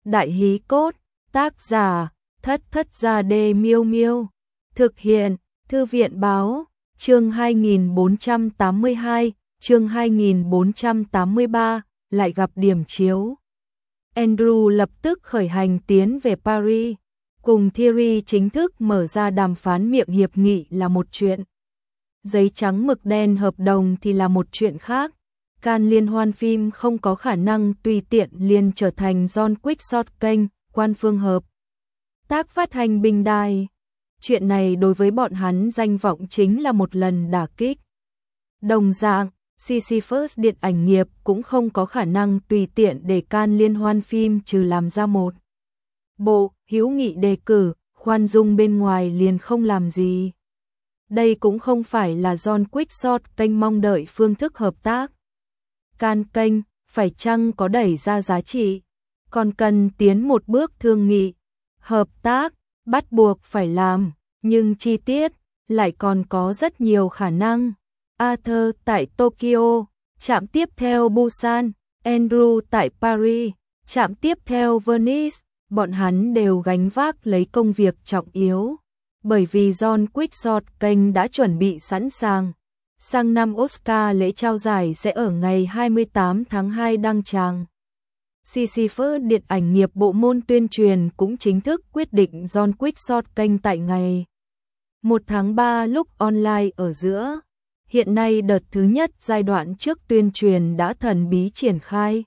Đại hí cốt, tác giả, Thất Thất Gia Đê Miêu Miêu. Thực hiện, Thư viện báo, chương 2482, chương 2483, lại gặp điểm chiếu. Andrew lập tức khởi hành tiến về Paris, cùng Thierry chính thức mở ra đàm phán miệng hiệp nghị là một chuyện. Giấy trắng mực đen hợp đồng thì là một chuyện khác. Cannes liên hoan phim không có khả năng tùy tiện liền trở thành John Quixote kênh, quan phương hợp tác phát hành bình đài. Chuyện này đối với bọn hắn danh vọng chính là một lần đả kích. Đồng dạng, Sisyphus điện ảnh nghiệp cũng không có khả năng tùy tiện để Cannes liên hoan phim trừ làm ra một bộ hữu nghị đề cử, khoan dung bên ngoài liền không làm gì. Đây cũng không phải là John Quixote kênh mong đợi phương thức hợp tác. Cannes kênh, phải chăng có đẩy ra giá trị, còn cần tiến một bước thương nghị, hợp tác, bắt buộc phải làm, nhưng chi tiết lại còn có rất nhiều khả năng. Arthur tại Tokyo, trạm tiếp theo Busan, Andrew tại Paris, trạm tiếp theo Venice, bọn hắn đều gánh vác lấy công việc trọng yếu, bởi vì John Quixote kênh đã chuẩn bị sẵn sàng. Sang năm Oscar lễ trao giải sẽ ở ngày 28 tháng 2 đăng tràng. Sisyphus điện ảnh nghiệp bộ môn tuyên truyền cũng chính thức quyết định John Quixote kênh tại ngày 1 tháng 3 lúc online ở giữa. Hiện nay đợt thứ nhất giai đoạn trước tuyên truyền đã thần bí triển khai.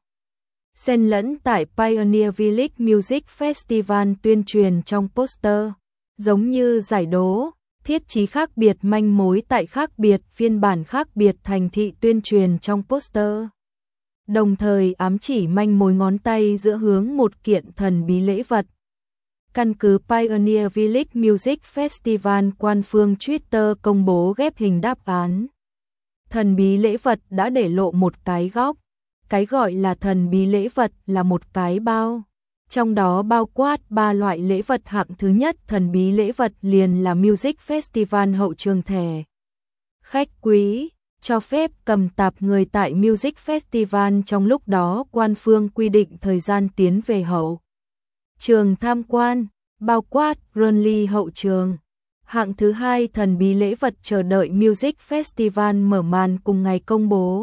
Xen lẫn tại Pioneer Village Music Festival tuyên truyền trong poster, giống như giải đố, thiết chí khác biệt manh mối tại khác biệt phiên bản khác biệt thành thị tuyên truyền trong poster. Đồng thời ám chỉ manh mối ngón tay giữa hướng một kiện thần bí lễ vật. Căn cứ Pioneer Village Music Festival quan phương Twitter công bố ghép hình đáp án. Thần bí lễ vật đã để lộ một cái góc. Cái gọi là thần bí lễ vật là một cái bao. Trong đó bao quát 3 loại lễ vật hạng thứ nhất. Thần bí lễ vật liền là Music Festival hậu trường thẻ khách quý, cho phép cầm tạp người tại Music Festival trong lúc đó quan phương quy định thời gian tiến về hậu trường tham quan, bao quát Runly hậu trường. Hạng thứ hai thần bí lễ vật chờ đợi Music Festival mở màn cùng ngày công bố.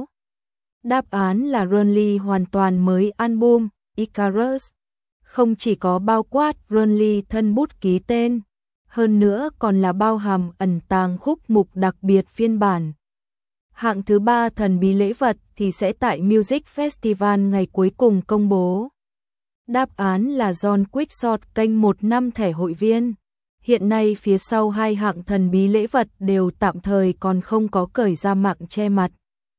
Đáp án là Runly hoàn toàn mới album Icarus. Không chỉ có bao quát Runly thân bút ký tên, hơn nữa còn là bao hàm ẩn tàng khúc mục đặc biệt phiên bản. Hạng thứ ba thần bí lễ vật thì sẽ tại Music Festival ngày cuối cùng công bố. Đáp án là John Quixote kênh 1 năm thẻ hội viên. Hiện nay phía sau hai hạng thần bí lễ vật đều tạm thời còn không có cởi ra mạng che mặt.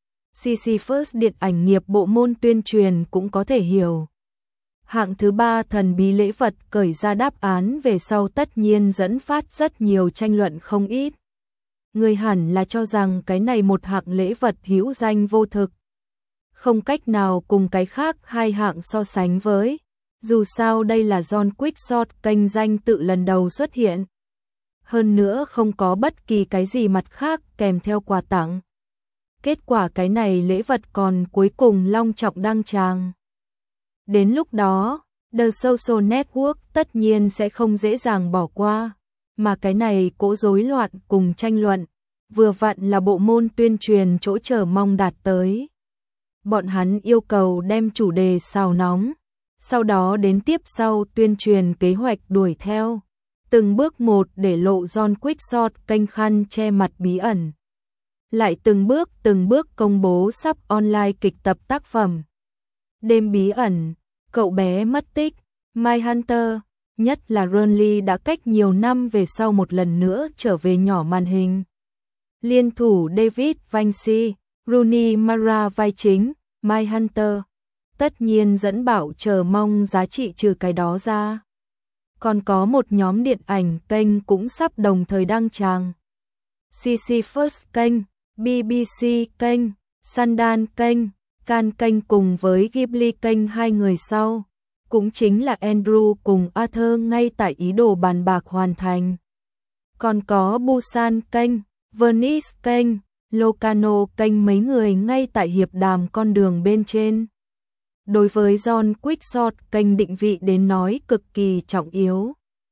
Sisyphus điện ảnh nghiệp bộ môn tuyên truyền cũng có thể hiểu. Hạng thứ ba thần bí lễ vật cởi ra đáp án về sau tất nhiên dẫn phát rất nhiều tranh luận không ít. Người hẳn là cho rằng cái này một hạng lễ vật hữu danh vô thực. Không cách nào cùng cái khác hai hạng so sánh với. Dù sao đây là John Quixote kênh danh tự lần đầu xuất hiện. Hơn nữa không có bất kỳ cái gì mặt khác kèm theo quà tặng. Kết quả cái này lễ vật còn cuối cùng long trọng đăng tràng. Đến lúc đó, The Social Network tất nhiên sẽ không dễ dàng bỏ qua. Mà cái này cỗ rối loạn cùng tranh luận, vừa vặn là bộ môn tuyên truyền chỗ chờ mong đạt tới. Bọn hắn yêu cầu đem chủ đề xào nóng, sau đó đến tiếp sau tuyên truyền kế hoạch đuổi theo. Từng bước một để lộ John Quixote kênh khăn che mặt bí ẩn. Lại từng bước công bố sắp online kịch tập tác phẩm. Đêm bí ẩn, cậu bé mất tích, Mindhunter, nhất là Runly đã cách nhiều năm về sau một lần nữa trở về nhỏ màn hình. Liên thủ David Vinci, Rooney Mara vai chính, Mindhunter, tất nhiên dẫn bảo chờ mong giá trị trừ cái đó ra. Còn có một nhóm điện ảnh kênh cũng sắp đồng thời đăng tràng. Sisyphus kênh, BBC kênh, Sundance kênh, Cannes kênh cùng với Ghibli kênh hai người sau. Cũng chính là Andrew cùng Arthur ngay tại ý đồ bàn bạc hoàn thành. Còn có Busan kênh, Venice kênh, Locarno kênh mấy người ngay tại hiệp đàm con đường bên trên. đối với John Quixote kênh định vị đến nói cực kỳ trọng yếu.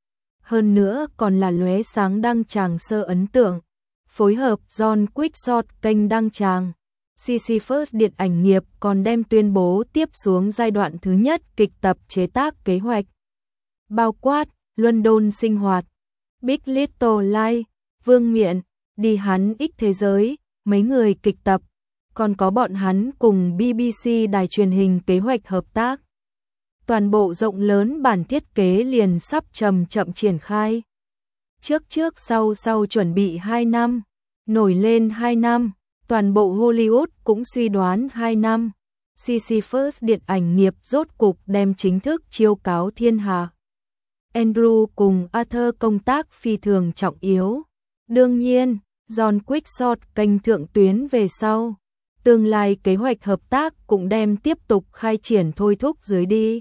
Hơn nữa còn là lóe sáng đăng tràng sơ ấn tượng. Phối hợp John Quixote kênh đăng tràng, Sisyphus điện ảnh nghiệp còn đem tuyên bố tiếp xuống giai đoạn thứ nhất kịch tập chế tác kế hoạch. Bao quát, London sinh hoạt, Big Little Lies, Vương miện, đi hắn ích thế giới, mấy người kịch tập, còn có bọn hắn cùng BBC đài truyền hình kế hoạch hợp tác. Toàn bộ rộng lớn bản thiết kế liền sắp chậm triển khai. Trước sau chuẩn bị 2 năm, nổi lên 2 năm, toàn bộ Hollywood cũng suy đoán 2 năm. Sisyphus điện ảnh nghiệp rốt cục đem chính thức chiêu cáo thiên hạ. Andrew cùng Arthur công tác phi thường trọng yếu. Đương nhiên, John Quixote kênh thượng tuyến về sau. Tương lai kế hoạch hợp tác cũng đem tiếp tục khai triển thôi thúc dưới đi.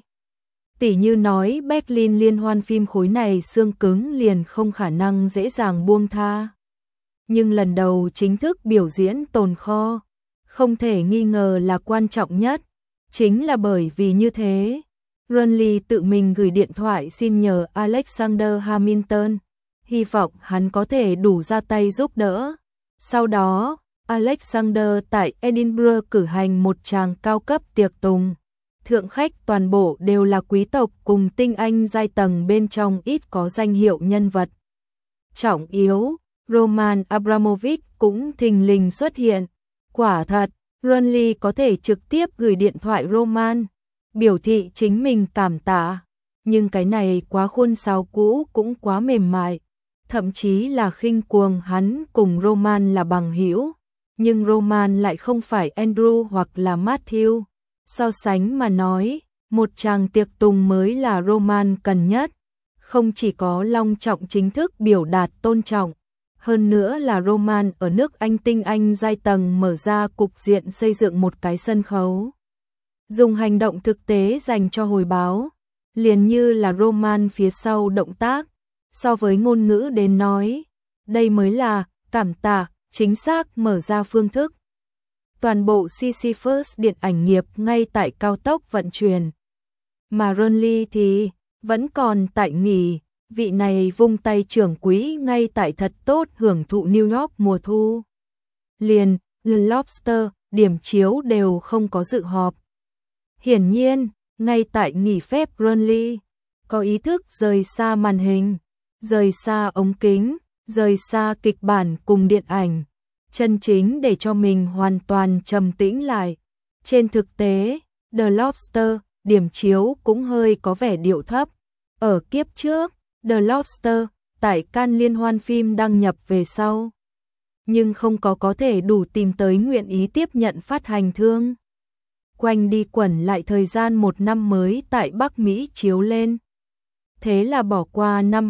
Tỉ như nói Berlin liên hoan phim khối này xương cứng liền không khả năng dễ dàng buông tha. Nhưng lần đầu chính thức biểu diễn tồn kho, không thể nghi ngờ là quan trọng nhất. Chính là bởi vì như thế, Runley tự mình gửi điện thoại xin nhờ Alexander Hamilton, hy vọng hắn có thể đủ ra tay giúp đỡ. Sau đó, Alexander tại Edinburgh cử hành một tràng cao cấp tiệc tùng. Thượng khách toàn bộ đều là quý tộc cùng tinh anh giai tầng bên trong ít có danh hiệu nhân vật trọng yếu. Roman Abramovich cũng thình lình xuất hiện. Quả thật, Runley có thể trực tiếp gửi điện thoại Roman, biểu thị chính mình cảm tạ. Nhưng cái này quá khuôn sáo cũ cũng quá mềm mại. Thậm chí là khinh cuồng hắn cùng Roman là bằng hữu. Nhưng Roman lại không phải Andrew hoặc là Matthew. So sánh mà nói, một tràng tiệc tùng mới là Roman cần nhất. Không chỉ có long trọng chính thức biểu đạt tôn trọng, hơn nữa là Roman ở nước Anh tinh anh giai tầng mở ra cục diện xây dựng một cái sân khấu. Dùng hành động thực tế dành cho hồi báo, liền như là Roman phía sau động tác, so với ngôn ngữ đến nói, đây mới là cảm tạ, chính xác mở ra phương thức. Toàn bộ Sisyphus điện ảnh nghiệp ngay tại cao tốc vận chuyển. Mà Runley thì vẫn còn tại nghỉ, vị này vung tay trưởng quỹ ngay tại thật tốt hưởng thụ New York mùa thu. Liền, The Lobster, điểm chiếu đều không có dự họp. Hiển nhiên, ngay tại nghỉ phép Runley, có ý thức rời xa màn hình, rời xa ống kính, rời xa kịch bản cùng điện ảnh. Chân chính để cho mình hoàn toàn trầm tĩnh lại. Trên thực tế, The Lobster, điểm chiếu cũng hơi có vẻ điệu thấp. Ở kiếp trước, The Lobster, tại Cannes liên hoan phim đăng nhập về sau. Nhưng không có thể đủ tìm tới nguyện ý tiếp nhận phát hành thương. Quanh đi quẩn lại thời gian 1 năm mới tại Bắc Mỹ chiếu lên. Thế là bỏ qua năm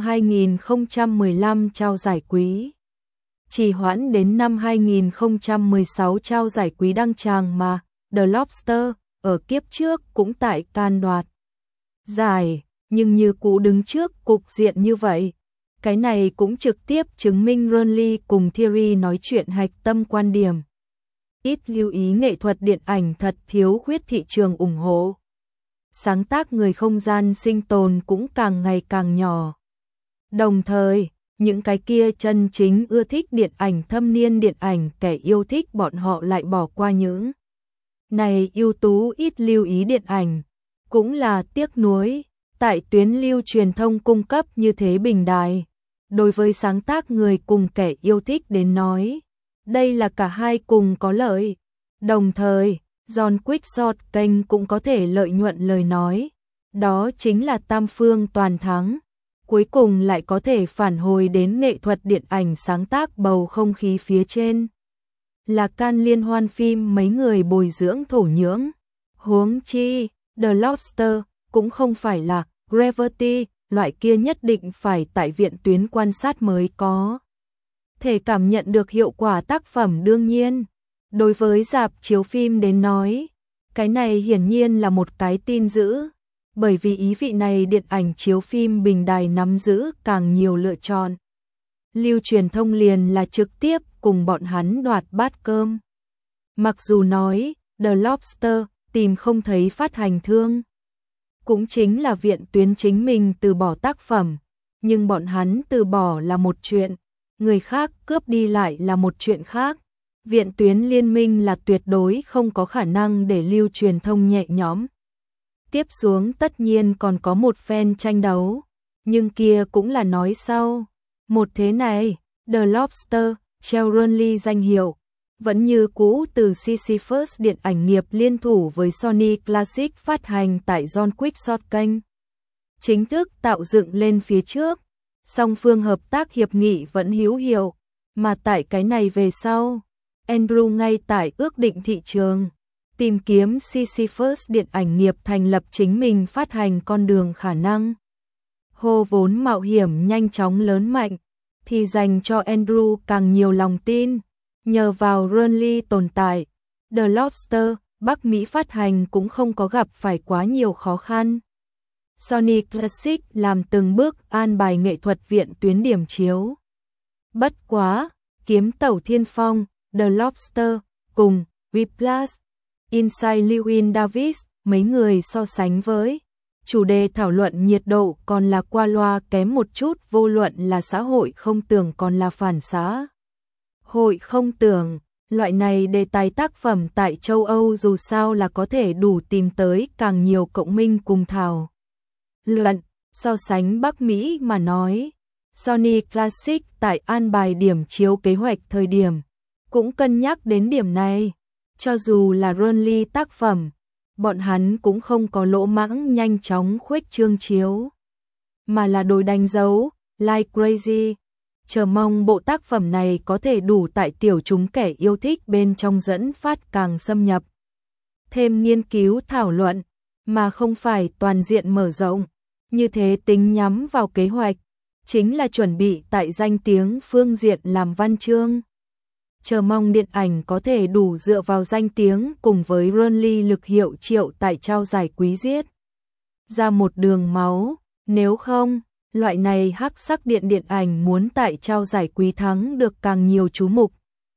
2015 trao giải quý. Trì hoãn đến năm 2016 trao giải quý đăng tràng mà The Lobster ở kiếp trước cũng tại Cannes đoạt giải, nhưng như cũ đứng trước cục diện như vậy. Cái này cũng trực tiếp chứng minh Runley cùng Thierry nói chuyện hạch tâm quan điểm. Ít lưu ý nghệ thuật điện ảnh thật thiếu khuyết thị trường ủng hộ. Sáng tác người không gian sinh tồn cũng càng ngày càng nhỏ. Đồng thời, những cái kia chân chính ưa thích điện ảnh thâm niên điện ảnh kẻ yêu thích bọn họ lại bỏ qua những này ưu tú ít lưu ý điện ảnh. Cũng là tiếc nuối, tại tuyến lưu truyền thông cung cấp như thế bình đài. Đối với sáng tác người cùng kẻ yêu thích đến nói, đây là cả hai cùng có lợi. Đồng thời, John Quixote kênh cũng có thể lợi nhuận lời nói. Đó chính là tam phương toàn thắng. Cuối cùng lại có thể phản hồi đến nghệ thuật điện ảnh sáng tác bầu không khí phía trên. Là Cannes liên hoan phim mấy người bồi dưỡng thổ nhưỡng. Huống chi, The Lobster cũng không phải là Gravity, loại kia nhất định phải tại viện tuyến quan sát mới có thể cảm nhận được hiệu quả tác phẩm. Đương nhiên, đối với rạp chiếu phim đến nói, cái này hiển nhiên là một cái tin dữ. Bởi vì ý vị này điện ảnh chiếu phim bình đài nắm giữ càng nhiều lựa chọn. Lưu truyền thông liền là trực tiếp cùng bọn hắn đoạt bát cơm. Mặc dù nói, The Lobster tìm không thấy phát hành thương. Cũng chính là viện tuyến chính mình từ bỏ tác phẩm, nhưng bọn hắn từ bỏ là một chuyện, người khác cướp đi lại là một chuyện khác. Viện tuyến liên minh là tuyệt đối không có khả năng để lưu truyền thông nhẹ nhõm. Tiếp xuống tất nhiên còn có một phen tranh đấu, nhưng kia cũng là nói sau. Một thế này, The Lobster, treo Runly danh hiệu, vẫn như cũ từ Sisyphus điện ảnh nghiệp liên thủ với Sony Classic phát hành tại John Quick Short kênh. Chính thức tạo dựng lên phía trước, song phương hợp tác hiệp nghị vẫn hữu hiệu, mà tại cái này về sau, Andrew ngay tại ước định thị trường, tìm kiếm Sisyphus điện ảnh nghiệp thành lập chính mình phát hành con đường khả năng. Hô vốn mạo hiểm nhanh chóng lớn mạnh, thì dành cho Andrew càng nhiều lòng tin. Nhờ vào Runly tồn tại, The Lobster, Bắc Mỹ phát hành cũng không có gặp phải quá nhiều khó khăn. Sony Classic làm từng bước an bài nghệ thuật viện tuyến điểm chiếu. Bất quá, Kiếm Tẩu Thiên Phong, The Lobster, cùng Whiplash, Inside Llewyn Davis, mấy người so sánh với. Chủ đề thảo luận nhiệt độ còn là qua loa kém một chút, vô luận là xã hội không tưởng còn là phản xã hội không tưởng. Loại này đề tài tác phẩm tại châu Âu dù sao là có thể đủ tìm tới càng nhiều cộng minh cùng thảo luận. So sánh Bắc Mỹ mà nói, Sony Classic tại an bài điểm chiếu kế hoạch thời điểm cũng cân nhắc đến điểm này. Cho dù là Runly tác phẩm, bọn hắn cũng không có lỗ mãng nhanh chóng khuếch trương chiếu, mà là đổi đánh dấu, like crazy. Chờ mong bộ tác phẩm này có thể đủ tại tiểu chúng kẻ yêu thích bên trong dẫn phát càng xâm nhập. Thêm nghiên cứu thảo luận, mà không phải toàn diện mở rộng. Như thế tính nhắm vào kế hoạch, chính là chuẩn bị tại danh tiếng phương diện làm văn chương. Chờ mong điện ảnh có thể đủ dựa vào danh tiếng cùng với Runly lực hiệu triệu tại trao giải quý giết ra một đường máu, nếu không, loại này hắc sắc điện ảnh muốn tại trao giải quý thắng được càng nhiều chú mục.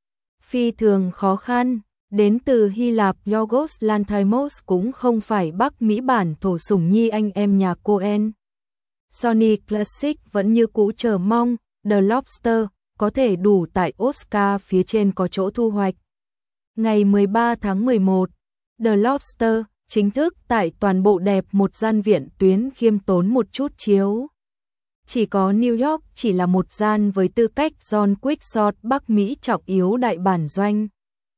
Phi thường khó khăn, đến từ Hy Lạp Yorgos Lanthimos cũng không phải Bắc Mỹ bản thổ sủng nhi anh em nhà Coen. Sony Classic vẫn như cũ chờ mong The Lobster có thể đủ tại Oscar phía trên có chỗ thu hoạch. Ngày 13 tháng 11, The Lobster chính thức tại toàn bộ đẹp một gian viện tuyến khiêm tốn một chút chiếu. Chỉ có New York chỉ là một gian với tư cách John Quick Short Bắc Mỹ trọng yếu đại bản doanh.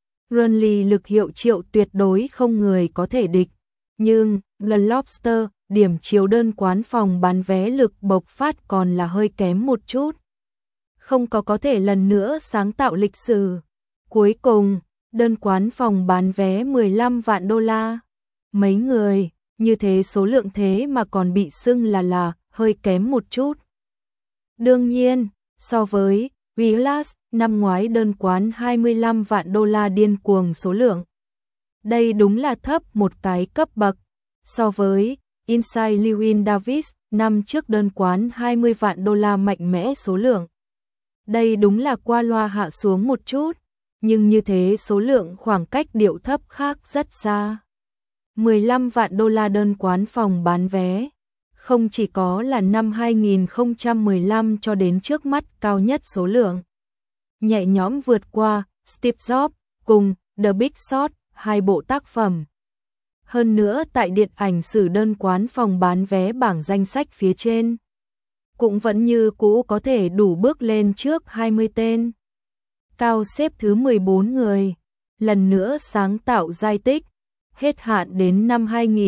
Runly lực hiệu triệu tuyệt đối không người có thể địch, nhưng The Lobster điểm chiếu đơn quán phòng bán vé lực bộc phát còn là hơi kém một chút. Không có thể lần nữa sáng tạo lịch sử. Cuối cùng, đơn quán phòng bán vé 15 vạn đô la. Mấy người, như thế số lượng thế mà còn bị xưng là hơi kém một chút. Đương nhiên, so với Whiplash năm ngoái đơn quán 25 vạn đô la điên cuồng số lượng. Đây đúng là thấp một cái cấp bậc. So với Inside Llewyn Davis năm trước đơn quán 20 vạn đô la mạnh mẽ số lượng. Đây đúng là qua loa hạ xuống một chút, nhưng như thế số lượng khoảng cách điệu thấp khác rất xa. 15 vạn đô la đơn quán phòng bán vé, không chỉ có là năm 2015 cho đến trước mắt cao nhất số lượng. Nhẹ nhõm vượt qua Steve Jobs cùng The Big Short, hai bộ tác phẩm. Hơn nữa tại điện ảnh sử đơn quán phòng bán vé bảng danh sách phía trên, cũng vẫn như cũ có thể đủ bước lên trước 20 tên. Cao xếp thứ 14 người, lần nữa sáng tạo giai tích, hết hạn đến năm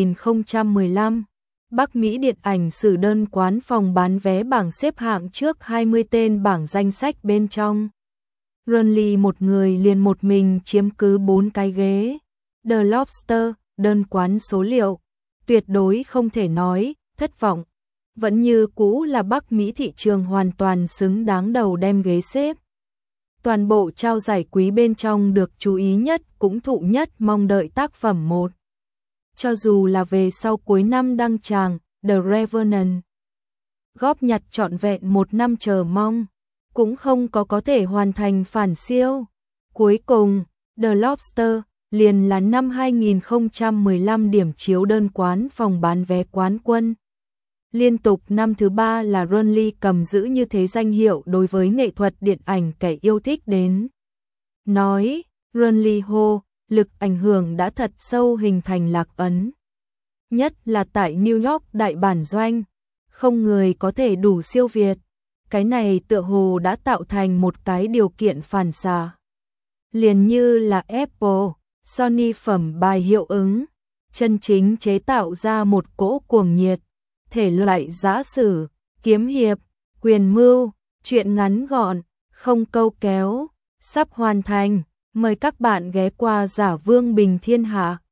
2015. Bắc Mỹ điện ảnh sử đơn quán phòng bán vé bảng xếp hạng trước 20 tên bảng danh sách bên trong. Runly một người liền một mình chiếm cứ 4 cái ghế. The Lobster, đơn quán số liệu, tuyệt đối không thể nói thất vọng. Vẫn như cũ là Bắc Mỹ thị trường hoàn toàn xứng đáng đầu đem ghế xếp. Toàn bộ trao giải quý bên trong được chú ý nhất cũng thụ nhất mong đợi tác phẩm 1. Cho dù là về sau cuối năm đăng tràng, The Revenant, góp nhặt trọn vẹn một năm chờ mong, cũng không có thể hoàn thành phản siêu. Cuối cùng, The Lobster liền là năm 2015 điểm chiếu đơn quán phòng bán vé quán quân. Liên tục năm thứ 3 là Runly cầm giữ như thế danh hiệu đối với nghệ thuật điện ảnh kẻ yêu thích đến. Nói, Runly hô, lực ảnh hưởng đã thật sâu hình thành lạc ấn. Nhất là tại New York đại bản doanh, không người có thể đủ siêu việt. Cái này tựa hồ đã tạo thành một cái điều kiện phản xạ. Liền như là Apple, Sony phẩm bài hiệu ứng, chân chính chế tạo ra một cỗ cuồng nhiệt, thể loại giã sử, kiếm hiệp, quyền mưu, truyện ngắn gọn, không câu kéo, sắp hoàn thành, mời các bạn ghé qua Giả Vương Bình Thiên Hạ.